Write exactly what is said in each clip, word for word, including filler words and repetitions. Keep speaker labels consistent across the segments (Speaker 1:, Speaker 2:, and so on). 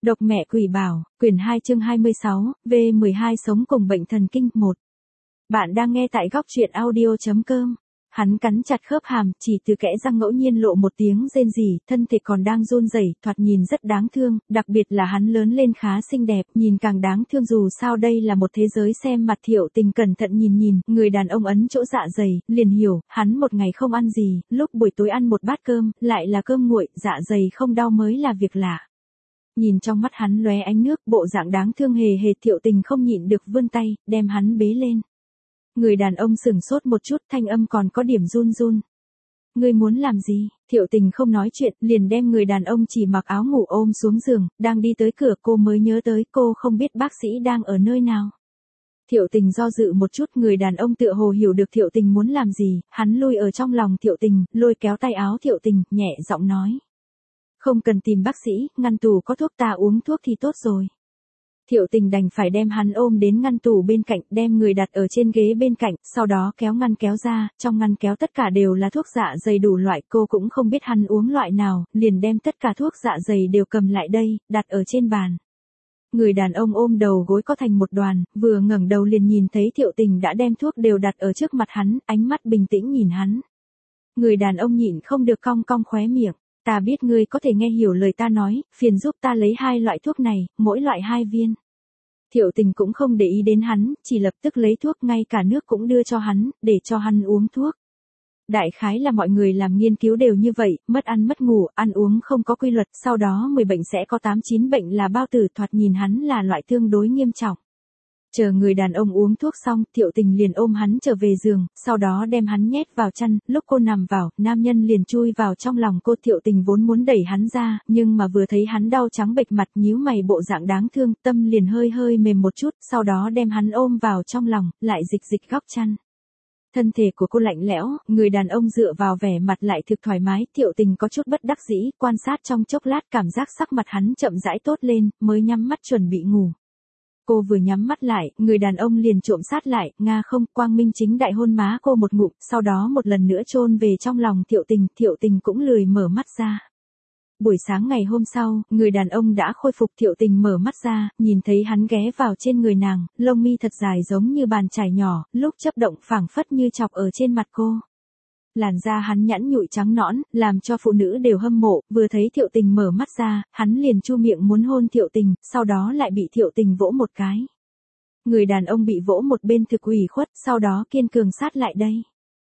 Speaker 1: Độc mẹ quỷ bảo, quyển hai chương hai mươi sáu, V mười hai sống cùng bệnh thần kinh, một. Bạn đang nghe tại góc truyện audio chấm com. Hắn cắn chặt khớp hàm, chỉ từ kẽ răng ngẫu nhiên lộ một tiếng rên rỉ, thân thể còn đang run rẩy, thoạt nhìn rất đáng thương, đặc biệt là hắn lớn lên khá xinh đẹp, nhìn càng đáng thương dù sao đây là một thế giới. Xem mặt Thiệu Tình cẩn thận nhìn nhìn, người đàn ông ấn chỗ dạ dày, liền hiểu, hắn một ngày không ăn gì, lúc buổi tối ăn một bát cơm, lại là cơm nguội, dạ dày không đau mới là việc lạ. Nhìn trong mắt hắn lóe ánh nước, bộ dạng đáng thương hề hề, Thiệu Tình không nhịn được vươn tay, đem hắn bế lên. Người đàn ông sửng sốt một chút, thanh âm còn có điểm run run. Ngươi muốn làm gì? Thiệu Tình không nói chuyện, liền đem người đàn ông chỉ mặc áo ngủ ôm xuống giường, đang đi tới cửa cô mới nhớ tới cô không biết bác sĩ đang ở nơi nào. Thiệu Tình do dự một chút, người đàn ông tựa hồ hiểu được Thiệu Tình muốn làm gì, hắn lui ở trong lòng Thiệu Tình, lôi kéo tay áo Thiệu Tình, nhẹ giọng nói. Không cần tìm bác sĩ, ngăn tủ có thuốc, ta uống thuốc thì tốt rồi. Thiệu Tình đành phải đem hắn ôm đến ngăn tủ bên cạnh, đem người đặt ở trên ghế bên cạnh, sau đó kéo ngăn kéo ra, trong ngăn kéo tất cả đều là thuốc dạ dày đủ loại, cô cũng không biết hắn uống loại nào, liền đem tất cả thuốc dạ dày đều cầm lại đây, đặt ở trên bàn. Người đàn ông ôm đầu gối co thành một đoàn, vừa ngẩng đầu liền nhìn thấy Thiệu Tình đã đem thuốc đều đặt ở trước mặt hắn, ánh mắt bình tĩnh nhìn hắn. Người đàn ông nhịn không được cong cong khóe miệng. Ta biết ngươi có thể nghe hiểu lời ta nói, phiền giúp ta lấy hai loại thuốc này, mỗi loại hai viên. Thiệu Tình cũng không để ý đến hắn, chỉ lập tức lấy thuốc, ngay cả nước cũng đưa cho hắn, để cho hắn uống thuốc. Đại khái là mọi người làm nghiên cứu đều như vậy, mất ăn mất ngủ, ăn uống không có quy luật, sau đó mười bệnh sẽ có tám chín bệnh là bao tử, thoạt nhìn hắn là loại tương đối nghiêm trọng. Chờ người đàn ông uống thuốc xong, Thiệu Tình liền ôm hắn trở về giường, sau đó đem hắn nhét vào chăn, lúc cô nằm vào, nam nhân liền chui vào trong lòng cô. Thiệu Tình vốn muốn đẩy hắn ra, nhưng mà vừa thấy hắn đau trắng bệch mặt, nhíu mày bộ dạng đáng thương, tâm liền hơi hơi mềm một chút, sau đó đem hắn ôm vào trong lòng, lại dịch dịch góc chăn. Thân thể của cô lạnh lẽo, người đàn ông dựa vào vẻ mặt lại thực thoải mái, Thiệu Tình có chút bất đắc dĩ, quan sát trong chốc lát cảm giác sắc mặt hắn chậm rãi tốt lên, mới nhắm mắt chuẩn bị ngủ. Cô vừa nhắm mắt lại, người đàn ông liền trộm sát lại, nga không, quang minh chính đại hôn má cô một ngụm, sau đó một lần nữa chôn về trong lòng Thiệu Tình, Thiệu Tình cũng lười mở mắt ra. Buổi sáng ngày hôm sau, người đàn ông đã khôi phục, Thiệu Tình mở mắt ra, nhìn thấy hắn ghé vào trên người nàng, lông mi thật dài giống như bàn chải nhỏ, lúc chớp động phảng phất như chọc ở trên mặt cô. Làn da hắn nhẵn nhụi trắng nõn, làm cho phụ nữ đều hâm mộ, vừa thấy Thiệu Tình mở mắt ra, hắn liền chu miệng muốn hôn Thiệu Tình, sau đó lại bị Thiệu Tình vỗ một cái. Người đàn ông bị vỗ một bên thực ủy khuất, sau đó kiên cường sát lại đây.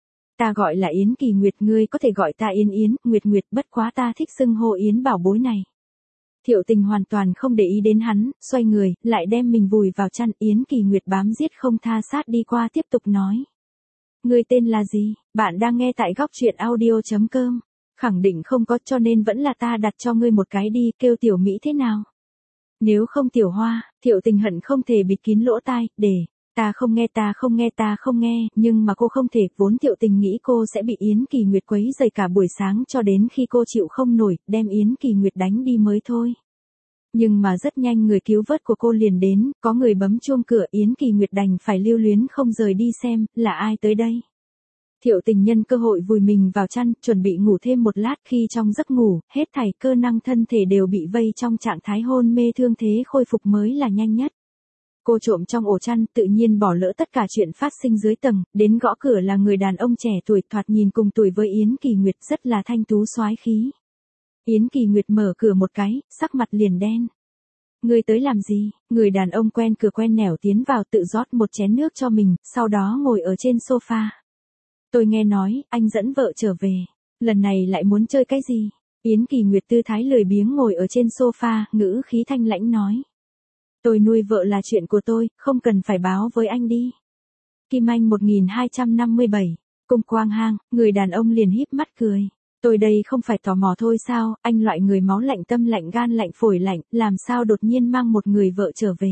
Speaker 1: Ta gọi là Yến Kỳ Nguyệt, ngươi có thể gọi ta Yến Yến, Nguyệt Nguyệt, bất quá ta thích xưng hô Yến bảo bối này. Thiệu Tình hoàn toàn không để ý đến hắn, xoay người, lại đem mình vùi vào chăn. Yến Kỳ Nguyệt bám giết không tha sát đi qua, tiếp tục nói. Ngươi tên là gì? Bạn đang nghe tại góc truyện audio chấm com. Khẳng định không có, cho nên vẫn là ta đặt cho ngươi một cái đi, kêu Tiểu Mỹ thế nào? Nếu không Tiểu Hoa. Thiệu Tình hận không thể bịt kín lỗ tai, để, ta không nghe ta không nghe ta không nghe, nhưng mà cô không thể, vốn Thiệu Tình nghĩ cô sẽ bị Yến Kỳ Nguyệt quấy rầy cả buổi sáng cho đến khi cô chịu không nổi, đem Yến Kỳ Nguyệt đánh đi mới thôi. Nhưng mà rất nhanh người cứu vớt của cô liền đến, có người bấm chuông cửa, Yến Kỳ Nguyệt đành phải lưu luyến không rời đi xem, là ai tới đây. Thiệu Tình nhân cơ hội vùi mình vào chăn, chuẩn bị ngủ thêm một lát, khi trong giấc ngủ, hết thảy cơ năng thân thể đều bị vây trong trạng thái hôn mê, thương thế khôi phục mới là nhanh nhất. Cô trộm trong ổ chăn, tự nhiên bỏ lỡ tất cả chuyện phát sinh dưới tầng, đến gõ cửa là người đàn ông trẻ tuổi, thoạt nhìn cùng tuổi với Yến Kỳ Nguyệt, rất là thanh tú soái khí. Yến Kỳ Nguyệt mở cửa một cái, sắc mặt liền đen. Ngươi tới làm gì? Người đàn ông quen cửa quen nẻo tiến vào, tự rót một chén nước cho mình, sau đó ngồi ở trên sofa. Tôi nghe nói, anh dẫn vợ trở về. Lần này lại muốn chơi cái gì? Yến Kỳ Nguyệt tư thái lười biếng ngồi ở trên sofa, ngữ khí thanh lãnh nói. Tôi nuôi vợ là chuyện của tôi, không cần phải báo với anh đi. Kim Anh một nghìn hai trăm năm mươi bảy, Cung Quang Hang, người đàn ông liền híp mắt cười. Tôi đây không phải tò mò thôi sao, anh loại người máu lạnh tâm lạnh gan lạnh phổi lạnh, làm sao đột nhiên mang một người vợ trở về.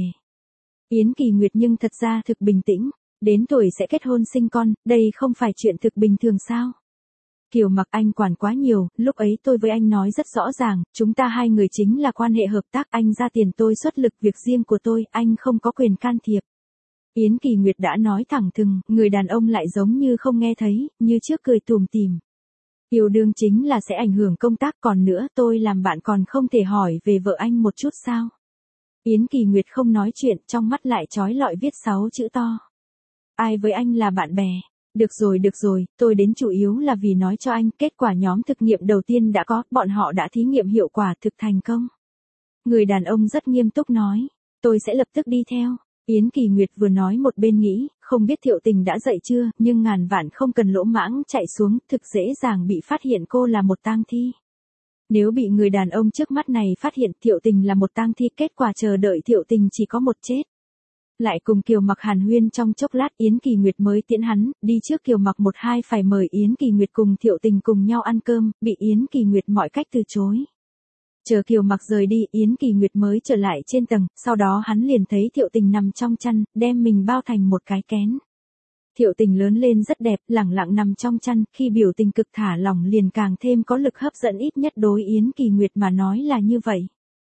Speaker 1: Yến Kỳ Nguyệt nhưng thật ra thực bình tĩnh, đến tuổi sẽ kết hôn sinh con, đây không phải chuyện thực bình thường sao. Kiều Mặc, anh quản quá nhiều, lúc ấy tôi với anh nói rất rõ ràng, chúng ta hai người chính là quan hệ hợp tác, anh ra tiền tôi xuất lực, việc riêng của tôi, anh không có quyền can thiệp. Yến Kỳ Nguyệt đã nói thẳng thừng, người đàn ông lại giống như không nghe thấy, như trước cười tủm tỉm. Yêu đương chính là sẽ ảnh hưởng công tác, còn nữa tôi làm bạn còn không thể hỏi về vợ anh một chút sao? Yến Kỳ Nguyệt không nói chuyện, trong mắt lại chói lọi viết sáu chữ to. Ai với anh là bạn bè? Được rồi được rồi, tôi đến chủ yếu là vì nói cho anh, kết quả nhóm thực nghiệm đầu tiên đã có, bọn họ đã thí nghiệm hiệu quả thực thành công. Người đàn ông rất nghiêm túc nói, tôi sẽ lập tức đi theo. Yến Kỳ Nguyệt vừa nói một bên nghĩ, không biết Thiệu Tình đã dậy chưa, nhưng ngàn vạn không cần lỗ mãng chạy xuống, thực dễ dàng bị phát hiện cô là một tang thi. Nếu bị người đàn ông trước mắt này phát hiện Thiệu Tình là một tang thi, kết quả chờ đợi Thiệu Tình chỉ có một chết. Lại cùng Kiều Mặc hàn huyên trong chốc lát, Yến Kỳ Nguyệt mới tiễn hắn, đi trước. Kiều Mặc một hai phải mời Yến Kỳ Nguyệt cùng Thiệu Tình cùng nhau ăn cơm, bị Yến Kỳ Nguyệt mọi cách từ chối. Chờ Kiều Mặc rời đi, Yến Kỳ Nguyệt mới trở lại trên tầng, sau đó hắn liền thấy Thiệu Tình nằm trong chăn, đem mình bao thành một cái kén. Thiệu Tình lớn lên rất đẹp, lẳng lặng nằm trong chăn, khi biểu tình cực thả lỏng liền càng thêm có lực hấp dẫn, ít nhất đối Yến Kỳ Nguyệt mà nói là như vậy.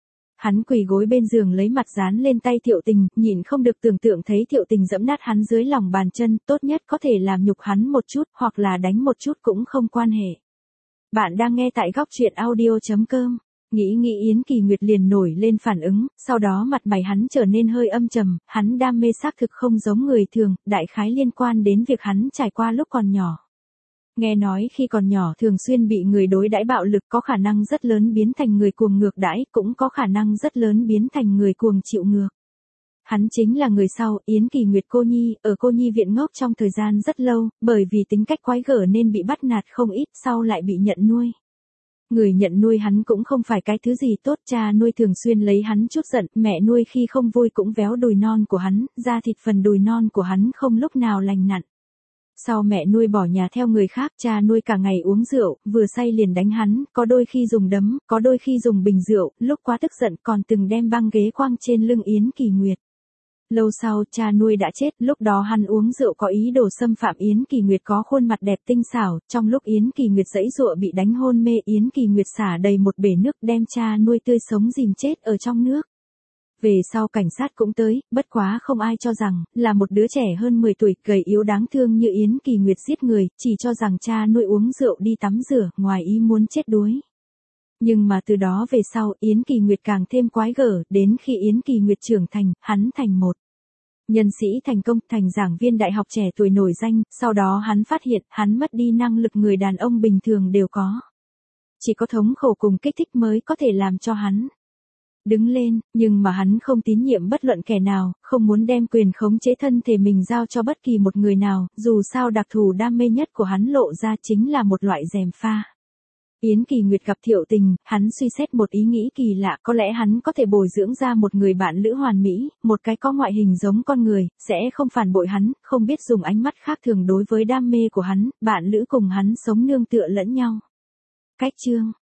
Speaker 1: Hắn quỳ gối bên giường lấy mặt dán lên tay Thiệu Tình, nhìn không được tưởng tượng thấy Thiệu Tình giẫm nát hắn dưới lòng bàn chân, tốt nhất có thể làm nhục hắn một chút, hoặc là đánh một chút cũng không quan hệ. Bạn đang nghe tại góc truyện audio chấm com. Nghĩ nghĩ Yến Kỳ Nguyệt liền nổi lên phản ứng, sau đó mặt mày hắn trở nên hơi âm trầm, hắn đam mê xác thực không giống người thường, đại khái liên quan đến việc hắn trải qua lúc còn nhỏ. Nghe nói khi còn nhỏ thường xuyên bị người đối đãi bạo lực, có khả năng rất lớn biến thành người cuồng ngược đãi, cũng có khả năng rất lớn biến thành người cuồng chịu ngược. Hắn chính là người sau. Yến Kỳ Nguyệt cô nhi, ở cô nhi viện ngốc trong thời gian rất lâu, bởi vì tính cách quái gở nên bị bắt nạt không ít, sau lại bị nhận nuôi. Người nhận nuôi hắn cũng không phải cái thứ gì tốt, cha nuôi thường xuyên lấy hắn chút giận, mẹ nuôi khi không vui cũng véo đùi non của hắn, da thịt phần đùi non của hắn không lúc nào lành nặn. Sau mẹ nuôi bỏ nhà theo người khác, cha nuôi cả ngày uống rượu, vừa say liền đánh hắn, có đôi khi dùng đấm, có đôi khi dùng bình rượu, lúc quá tức giận còn từng đem băng ghế quăng trên lưng Yến Kỳ Nguyệt. Lâu sau, cha nuôi đã chết, lúc đó hắn uống rượu có ý đồ xâm phạm Yến Kỳ Nguyệt có khuôn mặt đẹp tinh xảo, trong lúc Yến Kỳ Nguyệt giãy giụa bị đánh hôn mê, Yến Kỳ Nguyệt xả đầy một bể nước đem cha nuôi tươi sống dìm chết ở trong nước. Về sau cảnh sát cũng tới, bất quá không ai cho rằng là một đứa trẻ hơn mười tuổi, gầy yếu đáng thương như Yến Kỳ Nguyệt giết người, chỉ cho rằng cha nuôi uống rượu đi tắm rửa, ngoài ý muốn chết đuối. Nhưng mà từ đó về sau, Yến Kỳ Nguyệt càng thêm quái gở, đến khi Yến Kỳ Nguyệt trưởng thành, hắn thành một nhân sĩ thành công, thành giảng viên đại học trẻ tuổi nổi danh, sau đó hắn phát hiện, hắn mất đi năng lực người đàn ông bình thường đều có. Chỉ có thống khổ cùng kích thích mới có thể làm cho hắn đứng lên, nhưng mà hắn không tín nhiệm bất luận kẻ nào, không muốn đem quyền khống chế thân thể mình giao cho bất kỳ một người nào, dù sao đặc thù đam mê nhất của hắn lộ ra chính là một loại gièm pha. Yến Kỳ Nguyệt gặp Thiệu Tình, hắn suy xét một ý nghĩ kỳ lạ, có lẽ hắn có thể bồi dưỡng ra một người bạn lữ hoàn mỹ, một cái có ngoại hình giống con người, sẽ không phản bội hắn, không biết dùng ánh mắt khác thường đối với đam mê của hắn, bạn lữ cùng hắn sống nương tựa lẫn nhau. Cách chương